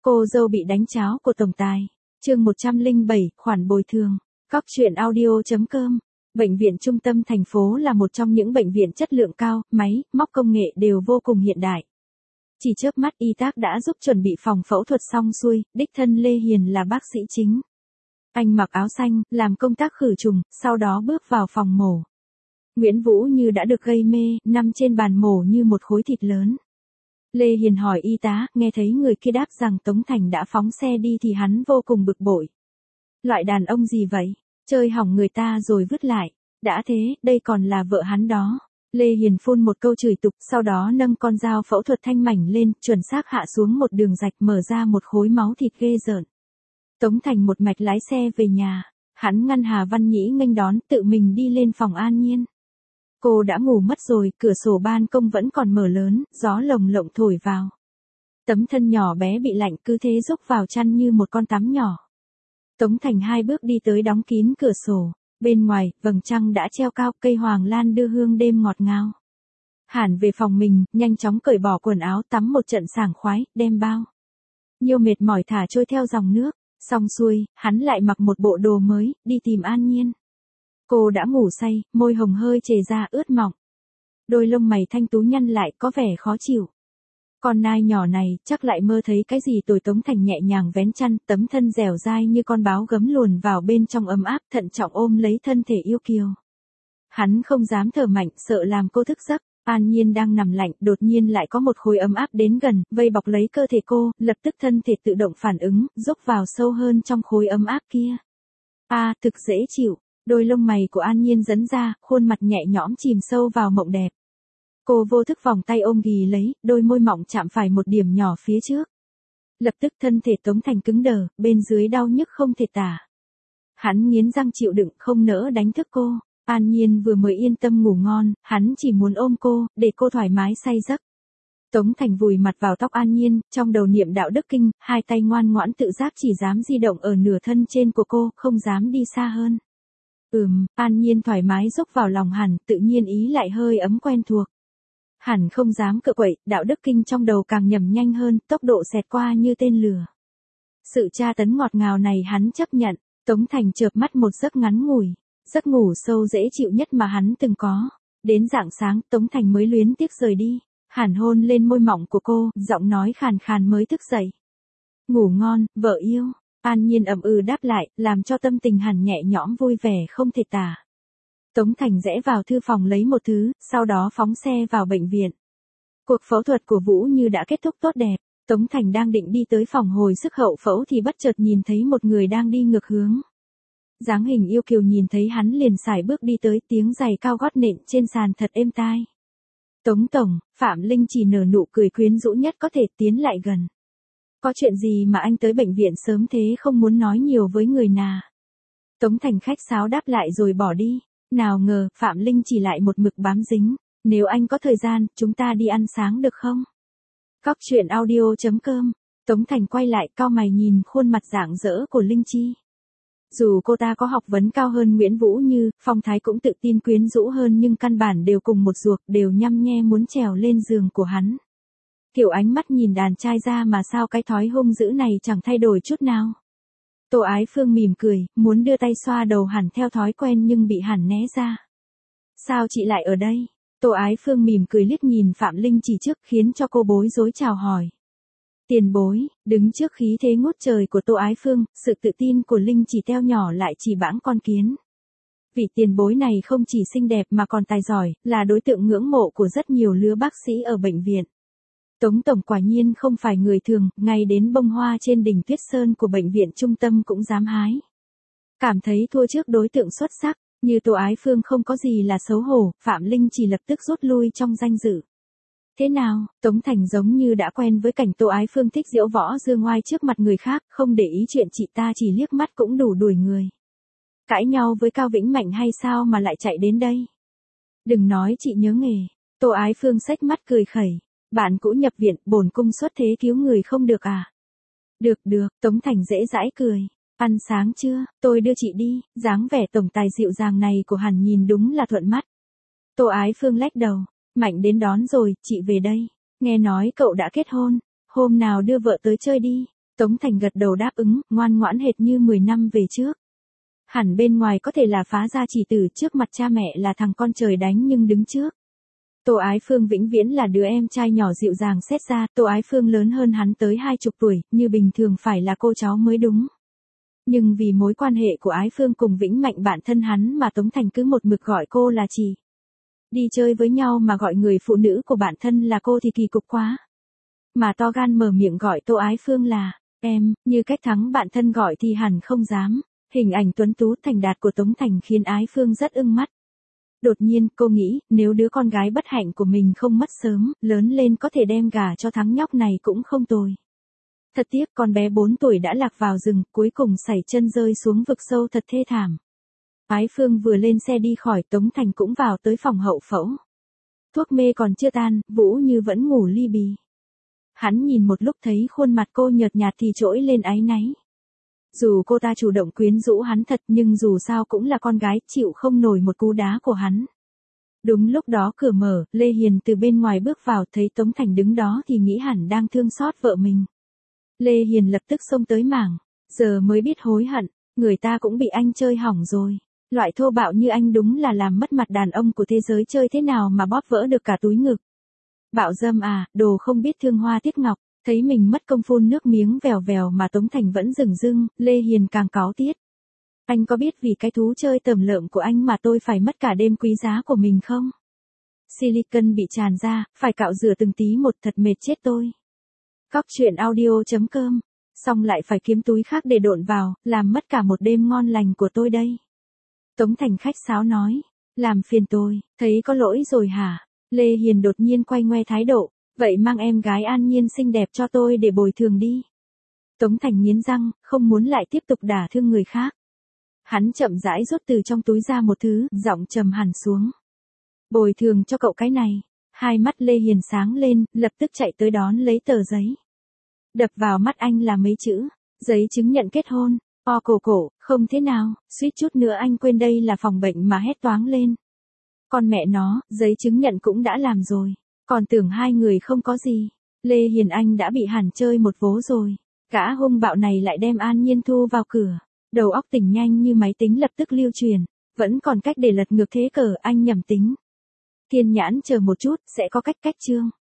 Cô dâu bị đánh cháo của tổng tài. Chương 107, khoản bồi thường. Cóc truyện audio.com. Bệnh viện trung tâm thành phố là một trong những bệnh viện chất lượng cao, máy, móc công nghệ đều vô cùng hiện đại. Chỉ chớp mắt y tá đã giúp chuẩn bị phòng phẫu thuật xong xuôi, đích thân Lê Hiền là bác sĩ chính. Anh mặc áo xanh, làm công tác khử trùng, sau đó bước vào phòng mổ. Nguyễn Vũ như đã được gây mê, nằm trên bàn mổ như một khối thịt lớn. Lê Hiền hỏi y tá, nghe thấy người kia đáp rằng Tống Thành đã phóng xe đi thì hắn vô cùng bực bội. Loại đàn ông gì vậy? Chơi hỏng người ta rồi vứt lại. Đã thế, đây còn là vợ hắn đó. Lê Hiền phun một câu chửi tục, sau đó nâng con dao phẫu thuật thanh mảnh lên, chuẩn xác hạ xuống một đường rạch mở ra một khối máu thịt ghê rợn. Tống Thành một mạch lái xe về nhà. Hắn ngăn Hà Văn Nhĩ nghênh đón, tự mình đi lên phòng An Nhiên. Cô đã ngủ mất rồi, cửa sổ ban công vẫn còn mở lớn, gió lồng lộng thổi vào. Tấm thân nhỏ bé bị lạnh cứ thế rúc vào chăn như một con tắm nhỏ. Tống Thành hai bước đi tới đóng kín cửa sổ. Bên ngoài, vầng trăng đã treo cao, cây hoàng lan đưa hương đêm ngọt ngào. Hàn về phòng mình, nhanh chóng cởi bỏ quần áo, tắm một trận sảng khoái, đem bao nhiêu mệt mỏi thả trôi theo dòng nước. Xong xuôi, hắn lại mặc một bộ đồ mới, đi tìm An Nhiên. Cô đã ngủ say, môi hồng hơi chề ra ướt mọng. Đôi lông mày thanh tú nhăn lại có vẻ khó chịu. Con nai nhỏ này chắc lại mơ thấy cái gì tồi. Tống Thành nhẹ nhàng vén chăn, tấm thân dẻo dai như con báo gấm luồn vào bên trong ấm áp, thận trọng ôm lấy thân thể yêu kiều. Hắn không dám thở mạnh, sợ làm cô thức giấc. An Nhiên đang nằm lạnh, đột nhiên lại có một khối ấm áp đến gần, vây bọc lấy cơ thể cô, lập tức thân thể tự động phản ứng, rúc vào sâu hơn trong khối ấm áp kia. Thực dễ chịu. Đôi lông mày của An Nhiên giãn ra, khuôn mặt nhẹ nhõm chìm sâu vào mộng đẹp. Cô vô thức vòng tay ôm ghì lấy, đôi môi mọng chạm phải một điểm nhỏ phía trước. Lập tức thân thể Tống Thành cứng đờ, bên dưới đau nhức không thể tả. Hắn nghiến răng chịu đựng, không nỡ đánh thức cô. An Nhiên vừa mới yên tâm ngủ ngon, hắn chỉ muốn ôm cô, để cô thoải mái say giấc. Tống Thành vùi mặt vào tóc An Nhiên, trong đầu niệm đạo đức kinh, hai tay ngoan ngoãn tự giác chỉ dám di động ở nửa thân trên của cô, không dám đi xa hơn. An Nhiên thoải mái dốc vào lòng hắn, tự nhiên ý lại hơi ấm quen thuộc. Hẳn không dám cựa quậy, đạo đức kinh trong đầu càng nhầm nhanh hơn, tốc độ xẹt qua như tên lửa. Sự tra tấn ngọt ngào này hắn chấp nhận. Tống Thành chợp mắt một giấc ngắn ngủi, giấc ngủ sâu dễ chịu nhất mà hắn từng có. Đến rạng sáng, Tống Thành mới luyến tiếc rời đi. Hàn hôn lên môi mọng của cô, giọng nói khàn khàn mới thức dậy. Ngủ ngon, vợ yêu. An Nhiên ậm đáp lại, làm cho tâm tình Hàn nhẹ nhõm vui vẻ không thể tả. Tống Thành rẽ vào thư phòng lấy một thứ, sau đó phóng xe vào bệnh viện. Cuộc phẫu thuật của Vũ Như đã kết thúc tốt đẹp. Tống Thành đang định đi tới phòng hồi sức hậu phẫu thì bất chợt nhìn thấy một người đang đi ngược hướng. Dáng hình yêu kiều nhìn thấy hắn liền sải bước đi tới, tiếng giày cao gót nện trên sàn thật êm tai. Tống tổng, Phạm Linh chỉ nở nụ cười quyến rũ nhất có thể, tiến lại gần. Có chuyện gì mà anh tới bệnh viện sớm thế, không muốn nói nhiều với người nào? Tống Thành khách sáo đáp lại rồi bỏ đi. Nào ngờ, Phạm Linh chỉ lại một mực bám dính. Nếu anh có thời gian, chúng ta đi ăn sáng được không? Cóc truyện audio.com. Tống Thành quay lại, cau mày nhìn khuôn mặt rạng rỡ của Linh Chi. Dù cô ta có học vấn cao hơn Nguyễn Vũ Như, phong thái cũng tự tin quyến rũ hơn, nhưng căn bản đều cùng một ruột, đều nhăm nhe muốn trèo lên giường của hắn. Kiểu ánh mắt nhìn đàn trai ra mà sao cái thói hung dữ này chẳng thay đổi chút nào. Tô Ái Phương mỉm cười, muốn đưa tay xoa đầu Hàn theo thói quen nhưng bị Hàn né ra. Sao chị lại ở đây? Tô Ái Phương mỉm cười liếc nhìn Phạm Linh chỉ trước, khiến cho cô bối rối chào hỏi. Tiền bối. Đứng trước khí thế ngút trời của Tô Ái Phương, sự tự tin của Linh chỉ teo nhỏ lại chỉ bãng con kiến. Vị tiền bối này không chỉ xinh đẹp mà còn tài giỏi, là đối tượng ngưỡng mộ của rất nhiều lứa bác sĩ ở bệnh viện. Tống tổng quả nhiên không phải người thường, ngay đến bông hoa trên đỉnh Tuyết Sơn của bệnh viện trung tâm cũng dám hái. Cảm thấy thua trước đối tượng xuất sắc, như Tô Ái Phương không có gì là xấu hổ, Phạm Linh chỉ lập tức rút lui trong danh dự. Thế nào? Tống Thành giống như đã quen với cảnh Tô Ái Phương thích diễu võ dương oai trước mặt người khác, không để ý chuyện chị ta chỉ liếc mắt cũng đủ đuổi người. Cãi nhau với Cao Vĩnh Mạnh hay sao mà lại chạy đến đây? Đừng nói chị nhớ nghề. Tô Ái Phương xách mắt cười khẩy. Bạn cũ nhập viện, bổn cung xuất thế cứu người không được à? Được, Tống Thành dễ dãi cười. Ăn sáng chưa? Tôi đưa chị đi. Dáng vẻ tổng tài dịu dàng này của Hàn nhìn đúng là thuận mắt. Tô Ái Phương lách đầu. Mạnh đến đón rồi, chị về đây. Nghe nói cậu đã kết hôn. Hôm nào đưa vợ tới chơi đi. Tống Thành gật đầu đáp ứng, ngoan ngoãn hệt như 10 năm về trước. Hẳn bên ngoài có thể là phá gia chỉ tử, trước mặt cha mẹ là thằng con trời đánh nhưng đứng trước. Tô Ái Phương vĩnh viễn là đứa em trai nhỏ dịu dàng xét ra, Tô Ái Phương lớn hơn hắn tới 20 tuổi, như bình thường phải là cô cháu mới đúng. Nhưng vì mối quan hệ của Ái Phương cùng Vĩnh Mạnh bạn thân hắn mà Tống Thành cứ một mực gọi cô là chị. Đi chơi với nhau mà gọi người phụ nữ của bạn thân là cô thì kỳ cục quá. Mà to gan mở miệng gọi Tô Ái Phương là em, như cách Thắng bạn thân gọi thì hẳn không dám. Hình ảnh tuấn tú thành đạt của Tống Thành khiến Ái Phương rất ưng mắt. Đột nhiên cô nghĩ, nếu đứa con gái bất hạnh của mình không mất sớm, lớn lên có thể đem gả cho Thắng nhóc này cũng không tồi. Thật tiếc con bé 4 tuổi đã lạc vào rừng, cuối cùng sảy chân rơi xuống vực sâu thật thê thảm. Ái Phương vừa lên xe đi khỏi, Tống Thành cũng vào tới phòng hậu phẫu. Thuốc mê còn chưa tan, Vũ Như vẫn ngủ li bì. Hắn nhìn một lúc thấy khuôn mặt cô nhợt nhạt thì trỗi lên áy náy. Dù cô ta chủ động quyến rũ hắn thật nhưng dù sao cũng là con gái, chịu không nổi một cú đá của hắn. Đúng lúc đó cửa mở, Lê Hiền từ bên ngoài bước vào, thấy Tống Thành đứng đó thì nghĩ hẳn đang thương xót vợ mình. Lê Hiền lập tức xông tới mảng, giờ mới biết hối hận, người ta cũng bị anh chơi hỏng rồi. Loại thô bạo như anh đúng là làm mất mặt đàn ông của thế giới, chơi thế nào mà bóp vỡ được cả túi ngực. Bạo dâm à, đồ không biết thương hoa tiếc ngọc. Thấy mình mất công phun nước miếng vèo vèo mà Tống Thành vẫn dửng dưng, Lê Hiền càng cáu tiết. Anh có biết vì cái thú chơi tởm lợm của anh mà tôi phải mất cả đêm quý giá của mình không? Silicon bị tràn ra, phải cạo rửa từng tí một, thật mệt chết tôi. Cóc truyện audio.com, xong lại phải kiếm túi khác để độn vào, làm mất cả một đêm ngon lành của tôi đây. Tống Thành khách sáo nói, làm phiền tôi, thấy có lỗi rồi hả? Lê Hiền đột nhiên quay ngoe thái độ. Vậy mang em gái An Nhiên xinh đẹp cho tôi để bồi thường đi. Tống Thành nghiến răng, không muốn lại tiếp tục đả thương người khác. Hắn chậm rãi rút từ trong túi ra một thứ, giọng trầm hẳn xuống. Bồi thường cho cậu cái này. Hai mắt Lê Hiền sáng lên, lập tức chạy tới đón lấy tờ giấy. Đập vào mắt anh là mấy chữ, giấy chứng nhận kết hôn. Cổ, không thế nào, suýt chút nữa anh quên đây là phòng bệnh mà hét toáng lên. Con mẹ nó, giấy chứng nhận cũng đã làm rồi. Còn tưởng hai người không có gì. Lê Hiền Anh đã bị hẳn chơi một vố rồi. Gã hung bạo này lại đem An Nhiên thu vào cửa. Đầu óc tỉnh nhanh như máy tính lập tức lưu truyền. Vẫn còn cách để lật ngược thế cờ, anh nhầm tính. Thiên nhãn chờ một chút, sẽ có cách chương.